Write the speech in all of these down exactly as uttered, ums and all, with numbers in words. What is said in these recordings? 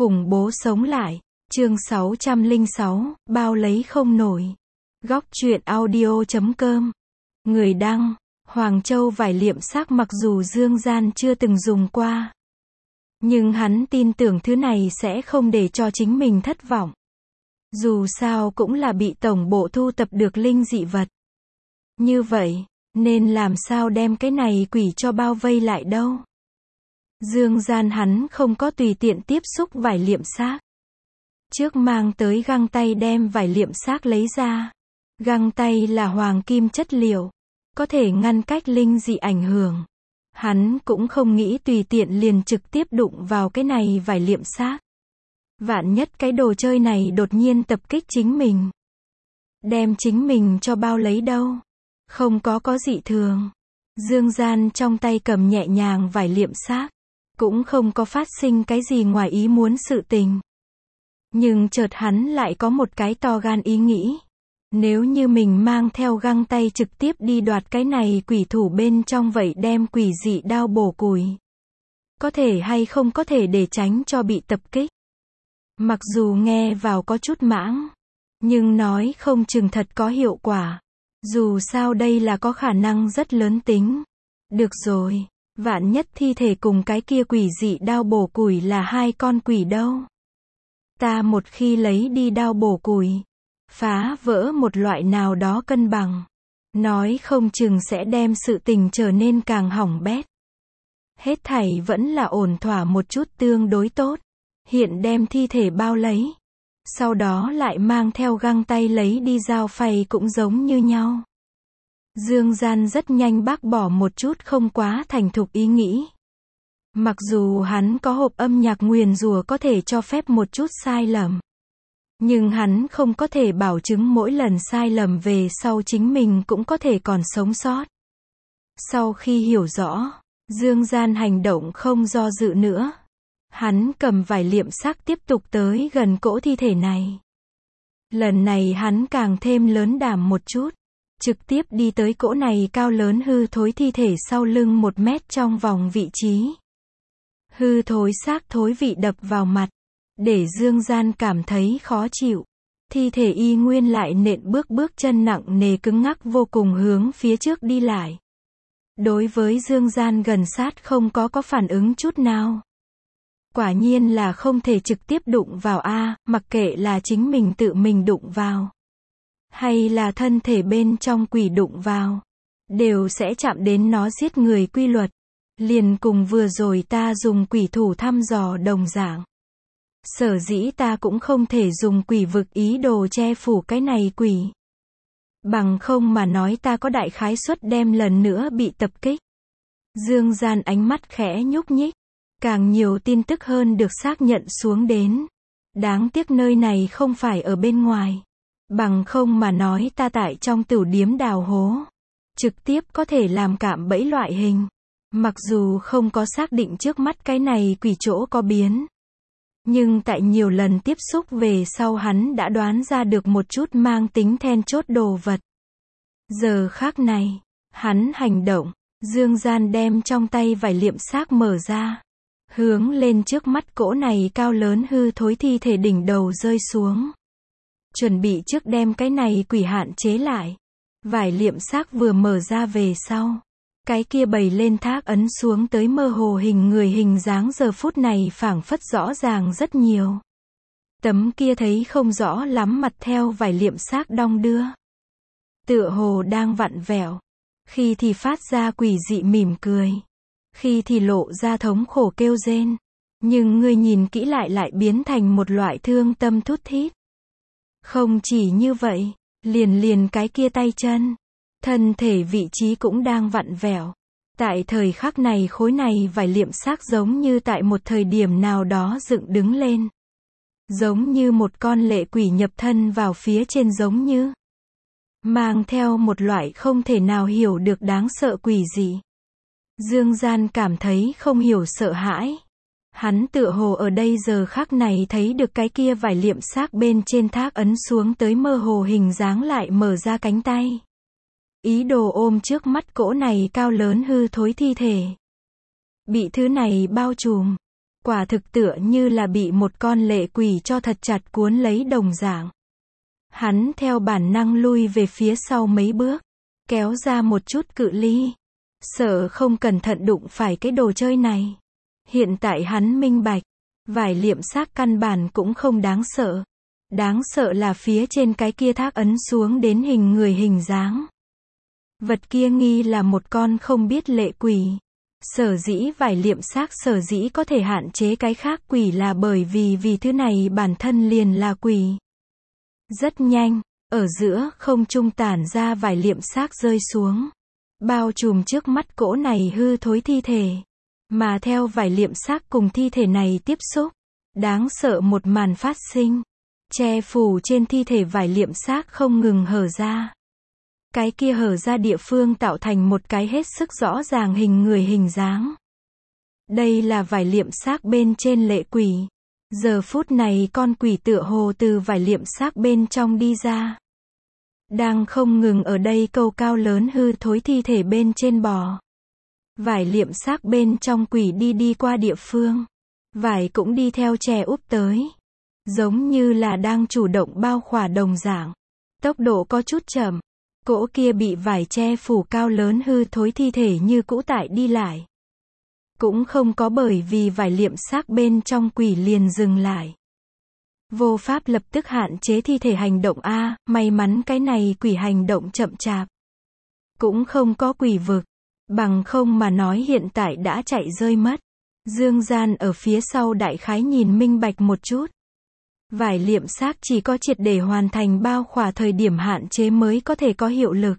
Khủng bố sống lại. Chương sáu trăm lẻ sáu, bao lấy không nổi. Góc truyện audio chấm com. Người đăng, Hoàng Châu vải liệm xác mặc dù Dương Gian chưa từng dùng qua. Nhưng hắn tin tưởng thứ này sẽ không để cho chính mình thất vọng. Dù sao cũng là bị tổng bộ thu tập được linh dị vật. Như vậy, nên làm sao đem cái này quỷ cho bao vây lại đâu. Dương Gian hắn không có tùy tiện tiếp xúc vải liệm xác. Trước mang tới găng tay đem vải liệm xác lấy ra. Găng tay là hoàng kim chất liệu, có thể ngăn cách linh dị ảnh hưởng. Hắn cũng không nghĩ tùy tiện liền trực tiếp đụng vào cái này vải liệm xác. Vạn nhất cái đồ chơi này đột nhiên tập kích chính mình. Đem chính mình cho bao lấy đâu. Không có có dị thường. Dương Gian trong tay cầm nhẹ nhàng vải liệm xác. Cũng không có phát sinh cái gì ngoài ý muốn sự tình. Nhưng chợt hắn lại có một cái to gan ý nghĩ. Nếu như mình mang theo găng tay trực tiếp đi đoạt cái này quỷ thủ bên trong vậy đem quỷ dị đao bổ củi. Có thể hay không có thể để tránh cho bị tập kích. Mặc dù nghe vào có chút mãng. Nhưng nói không chừng thật có hiệu quả. Dù sao đây là có khả năng rất lớn tính. Được rồi. Vạn nhất thi thể cùng cái kia quỷ dị đao bổ củi là hai con quỷ đâu. Ta một khi lấy đi đao bổ củi, phá vỡ một loại nào đó cân bằng. Nói không chừng sẽ đem sự tình trở nên càng hỏng bét. Hết thảy vẫn là ổn thỏa một chút tương đối tốt. Hiện đem thi thể bao lấy. Sau đó lại mang theo găng tay lấy đi dao phay cũng giống như nhau. Dương Gian rất nhanh bác bỏ một chút không quá thành thục ý nghĩ. Mặc dù hắn có hộp âm nhạc nguyền rủa có thể cho phép một chút sai lầm. Nhưng hắn không có thể bảo chứng mỗi lần sai lầm về sau chính mình cũng có thể còn sống sót. Sau khi hiểu rõ, Dương Gian hành động không do dự nữa. Hắn cầm vải liệm xác tiếp tục tới gần cỗ thi thể này. Lần này hắn càng thêm lớn đảm một chút. Trực tiếp đi tới cỗ này cao lớn hư thối thi thể sau lưng một mét trong vòng vị trí. Hư thối xác thối vị đập vào mặt. Để Dương Gian cảm thấy khó chịu. Thi thể y nguyên lại nện bước bước chân nặng nề cứng ngắc vô cùng hướng phía trước đi lại. Đối với Dương Gian gần sát không có có phản ứng chút nào. Quả nhiên là không thể trực tiếp đụng vào a, mặc kệ là chính mình tự mình đụng vào. Hay là thân thể bên trong quỷ đụng vào. Đều sẽ chạm đến nó giết người quy luật. Liền cùng vừa rồi ta dùng quỷ thủ thăm dò đồng dạng. Sở dĩ ta cũng không thể dùng quỷ vực ý đồ che phủ cái này quỷ. Bằng không mà nói ta có đại khái suất đem lần nữa bị tập kích. Dương Gian ánh mắt khẽ nhúc nhích. Càng nhiều tin tức hơn được xác nhận xuống đến. Đáng tiếc nơi này không phải ở bên ngoài. Bằng không mà nói ta tại trong tửu điếm đào hố. Trực tiếp có thể làm cạm bẫy loại hình. Mặc dù không có xác định trước mắt cái này quỷ chỗ có biến. Nhưng tại nhiều lần tiếp xúc về sau hắn đã đoán ra được một chút mang tính then chốt đồ vật. Giờ khác này, hắn hành động, Dương Gian đem trong tay vải liệm xác mở ra. Hướng lên trước mắt cỗ này cao lớn hư thối thi thể đỉnh đầu rơi xuống. Chuẩn bị trước đem cái này quỷ hạn chế lại. Vải liệm xác vừa mở ra về sau. Cái kia bày lên thác ấn xuống tới mơ hồ hình người hình dáng giờ phút này phảng phất rõ ràng rất nhiều. Tấm kia thấy không rõ lắm mặt theo vải liệm xác đong đưa. Tựa hồ đang vặn vẹo. Khi thì phát ra quỷ dị mỉm cười. Khi thì lộ ra thống khổ kêu rên. Nhưng người nhìn kỹ lại lại biến thành một loại thương tâm thút thít. Không chỉ như vậy, liền liền cái kia tay chân. Thân thể vị trí cũng đang vặn vẹo. Tại thời khắc này khối này vải liệm xác giống như tại một thời điểm nào đó dựng đứng lên. Giống như một con lệ quỷ nhập thân vào phía trên giống như. Mang theo một loại không thể nào hiểu được đáng sợ quỷ dị. Dương Gian cảm thấy không hiểu sợ hãi. Hắn tựa hồ ở đây giờ khắc này thấy được cái kia vải liệm xác bên trên thác ấn xuống tới mơ hồ hình dáng lại mở ra cánh tay. Ý đồ ôm trước mắt cỗ này cao lớn hư thối thi thể. Bị thứ này bao trùm. Quả thực tựa như là bị một con lệ quỷ cho thật chặt cuốn lấy đồng dạng. Hắn theo bản năng lui về phía sau mấy bước, kéo ra một chút cự ly. Sợ không cẩn thận đụng phải cái đồ chơi này. Hiện tại hắn minh bạch, vải liệm xác căn bản cũng không đáng sợ. Đáng sợ là phía trên cái kia thác ấn xuống đến hình người hình dáng. Vật kia nghi là một con không biết lệ quỷ. Sở dĩ vải liệm xác sở dĩ có thể hạn chế cái khác quỷ là bởi vì vì thứ này bản thân liền là quỷ. Rất nhanh, ở giữa không trung tản ra vải liệm xác rơi xuống. Bao trùm trước mắt cỗ này hư thối thi thể. Mà theo vải liệm xác cùng thi thể này tiếp xúc, đáng sợ một màn phát sinh. Che phủ trên thi thể vải liệm xác không ngừng hở ra. Cái kia hở ra địa phương tạo thành một cái hết sức rõ ràng hình người hình dáng. Đây là vải liệm xác bên trên lệ quỷ. Giờ phút này con quỷ tựa hồ từ vải liệm xác bên trong đi ra. Đang không ngừng ở đây câu cao lớn hư thối thi thể bên trên bò. Vải liệm xác bên trong quỷ đi đi qua địa phương. Vải cũng đi theo chè úp tới. Giống như là đang chủ động bao khỏa đồng dạng. Tốc độ có chút chậm. Cỗ kia bị vải che phủ cao lớn hư thối thi thể như cũ tại đi lại. Cũng không có bởi vì vải liệm xác bên trong quỷ liền dừng lại. Vô pháp lập tức hạn chế thi thể hành động a, may mắn cái này quỷ hành động chậm chạp. Cũng không có quỷ vực. Bằng không mà nói hiện tại đã chạy rơi mất. Dương Gian ở phía sau đại khái nhìn minh bạch một chút. Vải liệm xác chỉ có triệt để hoàn thành bao khỏa thời điểm hạn chế mới có thể có hiệu lực.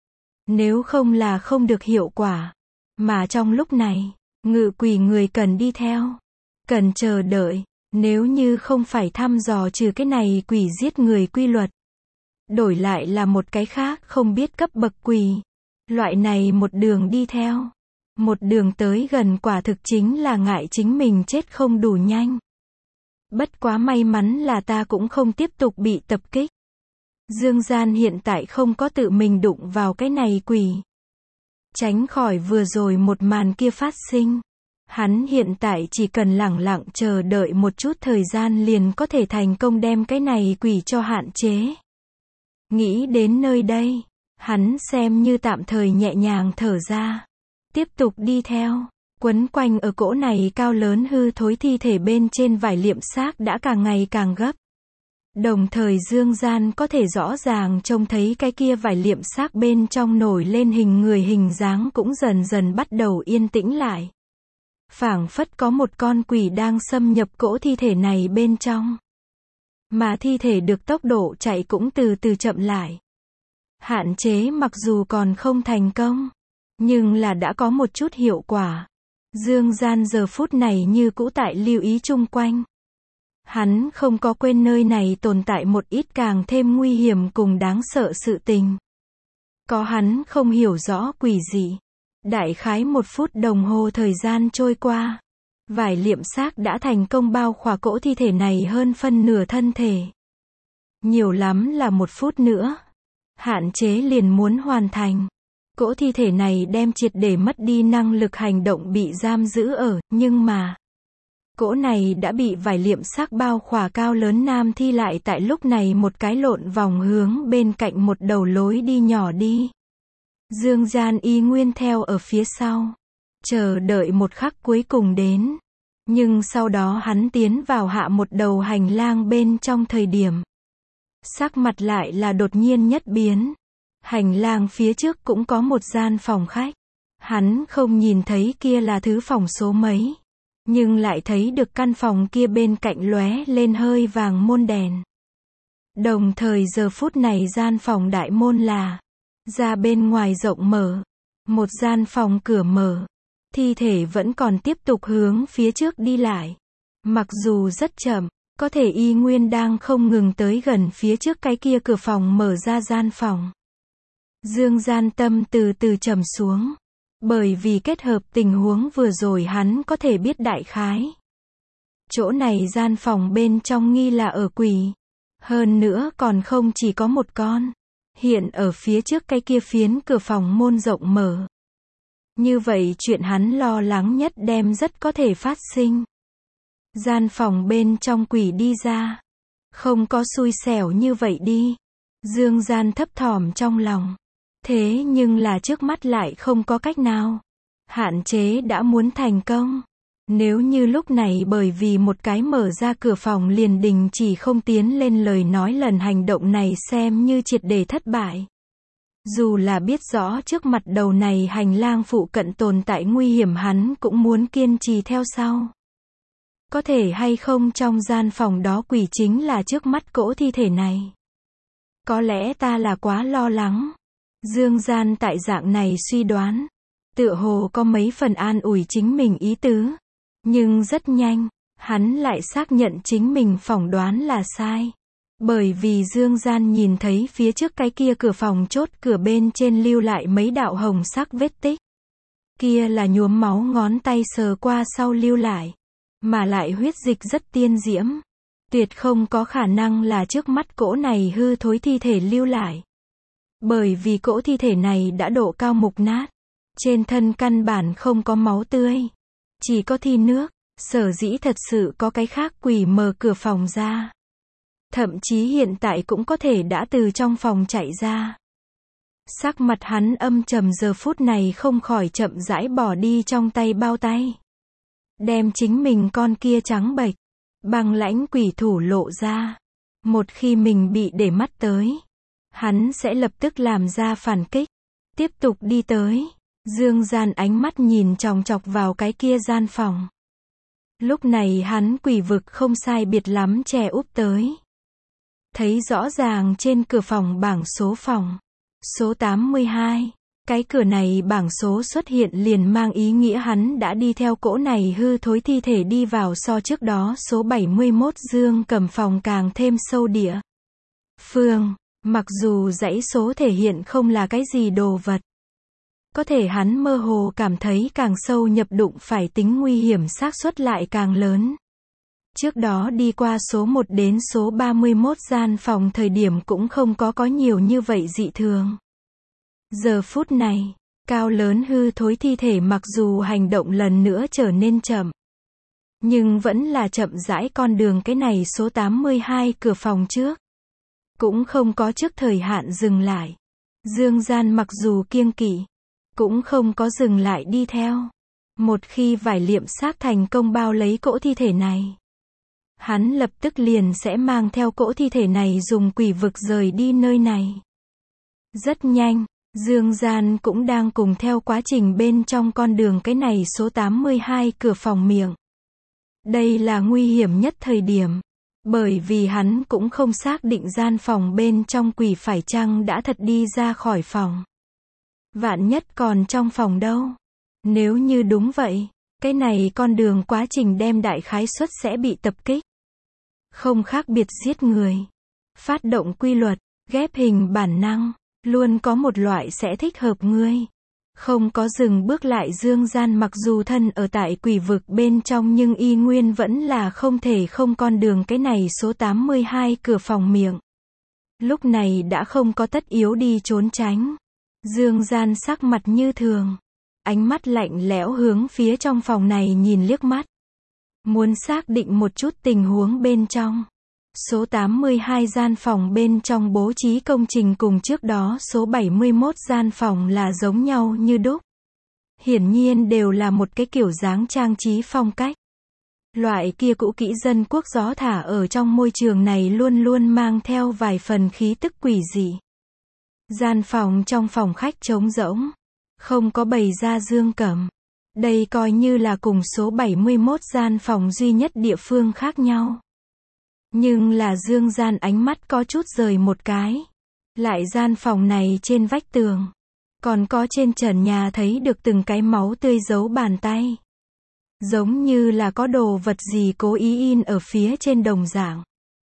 Nếu không là không được hiệu quả. Mà trong lúc này, ngự quỷ người cần đi theo. Cần chờ đợi. Nếu như không phải thăm dò trừ cái này quỷ giết người quy luật. Đổi lại là một cái khác không biết cấp bậc quỷ. Loại này một đường đi theo. Một đường tới gần quả thực chính là ngại chính mình chết không đủ nhanh. Bất quá may mắn là ta cũng không tiếp tục bị tập kích. Dương Gian hiện tại không có tự mình đụng vào cái này quỷ. Tránh khỏi vừa rồi một màn kia phát sinh. Hắn hiện tại chỉ cần lẳng lặng chờ đợi một chút thời gian liền có thể thành công đem cái này quỷ cho hạn chế. Nghĩ đến nơi đây, hắn xem như tạm thời nhẹ nhàng thở ra. Tiếp tục đi theo. Quấn quanh ở cỗ này cao lớn hư thối thi thể bên trên vải liệm xác đã càng ngày càng gấp. Đồng thời Dương Gian có thể rõ ràng trông thấy cái kia vải liệm xác bên trong nổi lên hình người hình dáng cũng dần dần bắt đầu yên tĩnh lại. Phảng phất có một con quỷ đang xâm nhập cỗ thi thể này bên trong. Mà thi thể được tốc độ chạy cũng từ từ chậm lại. Hạn chế mặc dù còn không thành công, nhưng là đã có một chút hiệu quả. Dương Gian giờ phút này như cũ tại lưu ý chung quanh. Hắn không có quên nơi này tồn tại một ít càng thêm nguy hiểm cùng đáng sợ sự tình. Có hắn không hiểu rõ quỷ gì. Đại khái một phút đồng hồ thời gian trôi qua. Vải liệm xác đã thành công bao khỏa cỗ thi thể này hơn phân nửa thân thể. Nhiều lắm là một phút nữa. Hạn chế liền muốn hoàn thành. Cỗ thi thể này đem triệt để mất đi năng lực hành động bị giam giữ ở, nhưng mà cỗ này đã bị vải liệm xác bao khỏa cao lớn nam thi lại tại lúc này một cái lộn vòng hướng bên cạnh một đầu lối đi nhỏ đi. Dương Gian y nguyên theo ở phía sau. Chờ đợi một khắc cuối cùng đến. Nhưng sau đó hắn tiến vào hạ một đầu hành lang bên trong thời điểm. Sắc mặt lại là đột nhiên nhất biến. Hành lang phía trước cũng có một gian phòng khách. Hắn không nhìn thấy kia là thứ phòng số mấy. Nhưng lại thấy được căn phòng kia bên cạnh lóe lên hơi vàng môn đèn. Đồng thời giờ phút này gian phòng đại môn là ra bên ngoài rộng mở. Một gian phòng cửa mở. Thi thể vẫn còn tiếp tục hướng phía trước đi lại. Mặc dù rất chậm, có thể y nguyên đang không ngừng tới gần phía trước cái kia cửa phòng mở ra gian phòng. Dương Gian tâm từ từ trầm xuống. Bởi vì kết hợp tình huống vừa rồi hắn có thể biết đại khái. Chỗ này gian phòng bên trong nghi là ở quỷ. Hơn nữa còn không chỉ có một con. Hiện ở phía trước cái kia phiến cửa phòng môn rộng mở. Như vậy chuyện hắn lo lắng nhất đem rất có thể phát sinh. Gian phòng bên trong quỷ đi ra. Không có xui xẻo như vậy đi. Dương Gian thấp thỏm trong lòng. Thế nhưng là trước mắt lại không có cách nào. Hạn chế đã muốn thành công. Nếu như lúc này bởi vì một cái mở ra cửa phòng liền đình chỉ không tiến lên lời nói lần hành động này xem như triệt để thất bại. Dù là biết rõ trước mặt đầu này hành lang phụ cận tồn tại nguy hiểm hắn cũng muốn kiên trì theo sau. Có thể hay không trong gian phòng đó quỷ chính là trước mắt cỗ thi thể này. Có lẽ ta là quá lo lắng. Dương Gian tại dạng này suy đoán. Tựa hồ có mấy phần an ủi chính mình ý tứ. Nhưng rất nhanh, hắn lại xác nhận chính mình phỏng đoán là sai. Bởi vì Dương Gian nhìn thấy phía trước cái kia cửa phòng chốt cửa bên trên lưu lại mấy đạo hồng sắc vết tích. Kia là nhuốm máu ngón tay sờ qua sau lưu lại. Mà lại huyết dịch rất tiên diễm. Tuyệt không có khả năng là trước mắt cỗ này hư thối thi thể lưu lại. Bởi vì cỗ thi thể này đã độ cao mục nát. Trên thân căn bản không có máu tươi. Chỉ có thi nước. Sở dĩ thật sự có cái khác quỷ mở cửa phòng ra. Thậm chí hiện tại cũng có thể đã từ trong phòng chạy ra. Sắc mặt hắn âm trầm giờ phút này không khỏi chậm rãi bỏ đi trong tay bao tay. Đem chính mình con kia trắng bệch. Băng lãnh quỷ thủ lộ ra. Một khi mình bị để mắt tới. Hắn sẽ lập tức làm ra phản kích. Tiếp tục đi tới. Dương Gian ánh mắt nhìn chòng chọc vào cái kia gian phòng. Lúc này hắn quỷ vực không sai biệt lắm chè úp tới. Thấy rõ ràng trên cửa phòng bảng số phòng. Số tám mươi hai. Cái cửa này bảng số xuất hiện liền mang ý nghĩa hắn đã đi theo cỗ này hư thối thi thể đi vào so trước đó số bảy mươi mốt Dương cầm phòng càng thêm sâu địa. Phương, mặc dù dãy số thể hiện không là cái gì đồ vật. Có thể hắn mơ hồ cảm thấy càng sâu nhập đụng phải tính nguy hiểm xác suất lại càng lớn. Trước đó đi qua số một đến số ba mươi mốt gian phòng thời điểm cũng không có có nhiều như vậy dị thường. Giờ phút này, cao lớn hư thối thi thể mặc dù hành động lần nữa trở nên chậm. Nhưng vẫn là chậm rãi con đường cái này số tám mươi hai cửa phòng trước. Cũng không có trước thời hạn dừng lại. Dương Gian mặc dù kiêng kỵ. Cũng không có dừng lại đi theo. Một khi vải liệm xác thành công bao lấy cỗ thi thể này. Hắn lập tức liền sẽ mang theo cỗ thi thể này dùng quỷ vực rời đi nơi này. Rất nhanh, Dương Gian cũng đang cùng theo quá trình bên trong con đường cái này số tám mươi hai cửa phòng miệng. Đây là nguy hiểm nhất thời điểm. Bởi vì hắn cũng không xác định gian phòng bên trong quỷ phải chăng đã thật đi ra khỏi phòng. Vạn nhất còn trong phòng đâu. Nếu như đúng vậy, cái này con đường quá trình đem đại khái suất sẽ bị tập kích. Không khác biệt giết người. Phát động quy luật, ghép hình bản năng, luôn có một loại sẽ thích hợp ngươi. Không có dừng bước lại Dương Gian mặc dù thân ở tại quỷ vực bên trong nhưng y nguyên vẫn là không thể không con đường cái này số tám mươi hai cửa phòng miệng. Lúc này đã không có tất yếu đi trốn tránh. Dương Gian sắc mặt như thường. Ánh mắt lạnh lẽo hướng phía trong phòng này nhìn liếc mắt. Muốn xác định một chút tình huống bên trong. Số tám mươi hai gian phòng bên trong bố trí công trình cùng trước đó số bảy mươi mốt gian phòng là giống nhau như đúc. Hiển nhiên đều là một cái kiểu dáng trang trí phong cách. Loại kia cũ kỹ dân quốc gió thả ở trong môi trường này luôn luôn mang theo vài phần khí tức quỷ dị. Gian phòng trong phòng khách trống rỗng. Không có bày ra dương cầm. Đây coi như là cùng số bảy mươi mốt gian phòng duy nhất địa phương khác nhau. Nhưng là Dương Gian ánh mắt có chút rời một cái. Lại gian phòng này trên vách tường. Còn có trên trần nhà thấy được từng cái máu tươi dấu bàn tay. Giống như là có đồ vật gì cố ý in ở phía trên đồng dạng.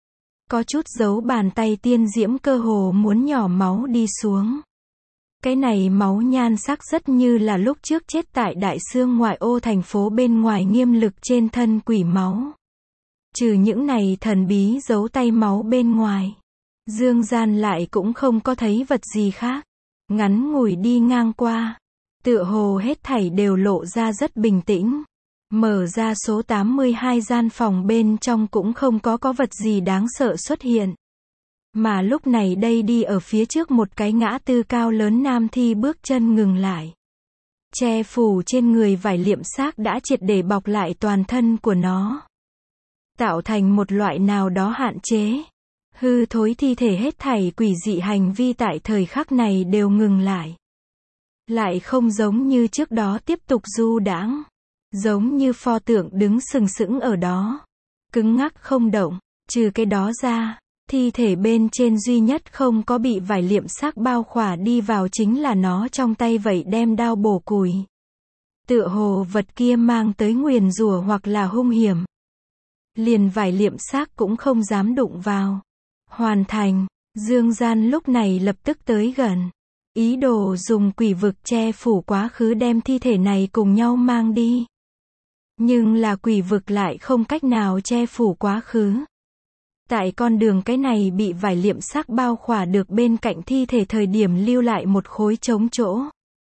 Có chút dấu bàn tay tiên diễm cơ hồ muốn nhỏ máu đi xuống. Cái này máu nhan sắc rất như là lúc trước chết tại đại xương ngoại ô thành phố bên ngoài nghiêm lực trên thân quỷ máu. Trừ những này thần bí dấu tay máu bên ngoài. Dương Gian lại cũng không có thấy vật gì khác. Ngắn ngủi đi ngang qua. Tựa hồ hết thảy đều lộ ra rất bình tĩnh. Mở ra số tám mươi hai gian phòng bên trong cũng không có có vật gì đáng sợ xuất hiện. Mà lúc này đây đi ở phía trước một cái ngã tư cao lớn nam thi bước chân ngừng lại. Che phủ trên người vải liệm xác đã triệt để bọc lại toàn thân của nó. Tạo thành một loại nào đó hạn chế. Hư thối thi thể hết thảy quỷ dị hành vi tại thời khắc này đều ngừng lại. Lại không giống như trước đó tiếp tục du đãng. Giống như pho tượng đứng sừng sững ở đó. Cứng ngắc không động. Trừ cái đó ra, thi thể bên trên duy nhất không có bị vải liệm xác bao khỏa đi vào chính là nó trong tay vậy đem đao bổ củi. Tựa hồ vật kia mang tới nguyền rủa hoặc là hung hiểm. Liền vải liệm xác cũng không dám đụng vào. Hoàn thành, Dương Gian lúc này lập tức tới gần. Ý đồ dùng quỷ vực che phủ quá khứ đem thi thể này cùng nhau mang đi. Nhưng là quỷ vực lại không cách nào che phủ quá khứ. Tại con đường cái này bị vải liệm xác bao khỏa được bên cạnh thi thể thời điểm lưu lại một khối trống chỗ.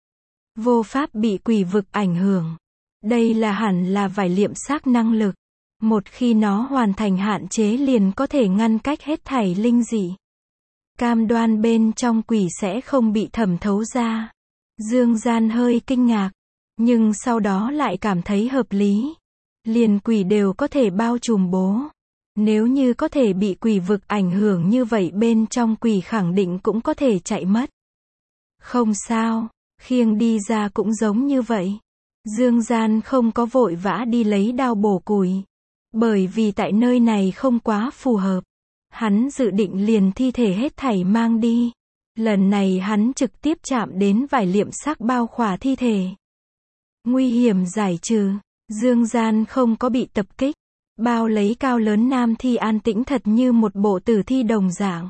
Vô pháp bị quỷ vực ảnh hưởng. Đây là hẳn là vải liệm xác năng lực. Một khi nó hoàn thành hạn chế liền có thể ngăn cách hết thảy linh dị. Cam đoan bên trong quỷ sẽ không bị thẩm thấu ra. Dương Gian hơi kinh ngạc. Nhưng sau đó lại cảm thấy hợp lý. Liền quỷ đều có thể bao trùm bố. Nếu như có thể bị quỷ vực ảnh hưởng như vậy bên trong quỷ khẳng định cũng có thể chạy mất. Không sao, khiêng đi ra cũng giống như vậy. Dương Gian không có vội vã đi lấy đao bổ củi. Bởi vì tại nơi này không quá phù hợp. Hắn dự định liền thi thể hết thảy mang đi. Lần này hắn trực tiếp chạm đến vải liệm xác bao khỏa thi thể. Nguy hiểm giải trừ. Dương Gian không có bị tập kích. Bao lấy cao lớn nam thi an tĩnh thật như một bộ tử thi đồng dạng.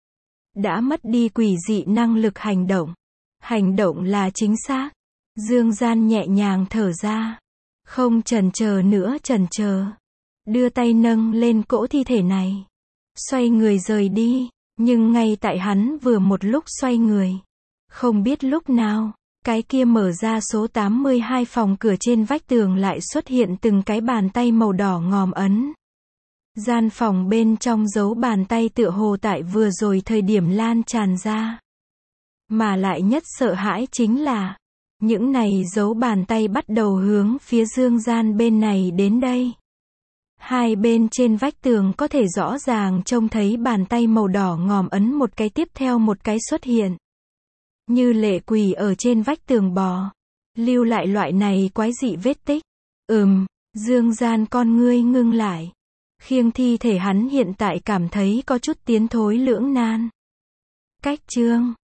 Đã mất đi quỷ dị năng lực hành động. Hành động là chính xác. Dương Gian nhẹ nhàng thở ra. Không chần chờ nữa chần chờ. Đưa tay nâng lên cỗ thi thể này. Xoay người rời đi. Nhưng ngay tại hắn vừa một lúc xoay người. Không biết lúc nào, cái kia mở ra số tám mươi hai phòng cửa trên vách tường lại xuất hiện từng cái bàn tay màu đỏ ngòm ấn. Gian phòng bên trong dấu bàn tay tựa hồ tại vừa rồi thời điểm lan tràn ra. Mà lại nhất sợ hãi chính là, những này dấu bàn tay bắt đầu hướng phía Dương Gian bên này đến đây. Hai bên trên vách tường có thể rõ ràng trông thấy bàn tay màu đỏ ngòm ấn một cái tiếp theo một cái xuất hiện. Như lệ quỷ ở trên vách tường bò. Lưu lại loại này quái dị vết tích. Ừm, Dương Gian con ngươi ngưng lại. Khiêng thi thể hắn hiện tại cảm thấy có chút tiến thối lưỡng nan. Cách chương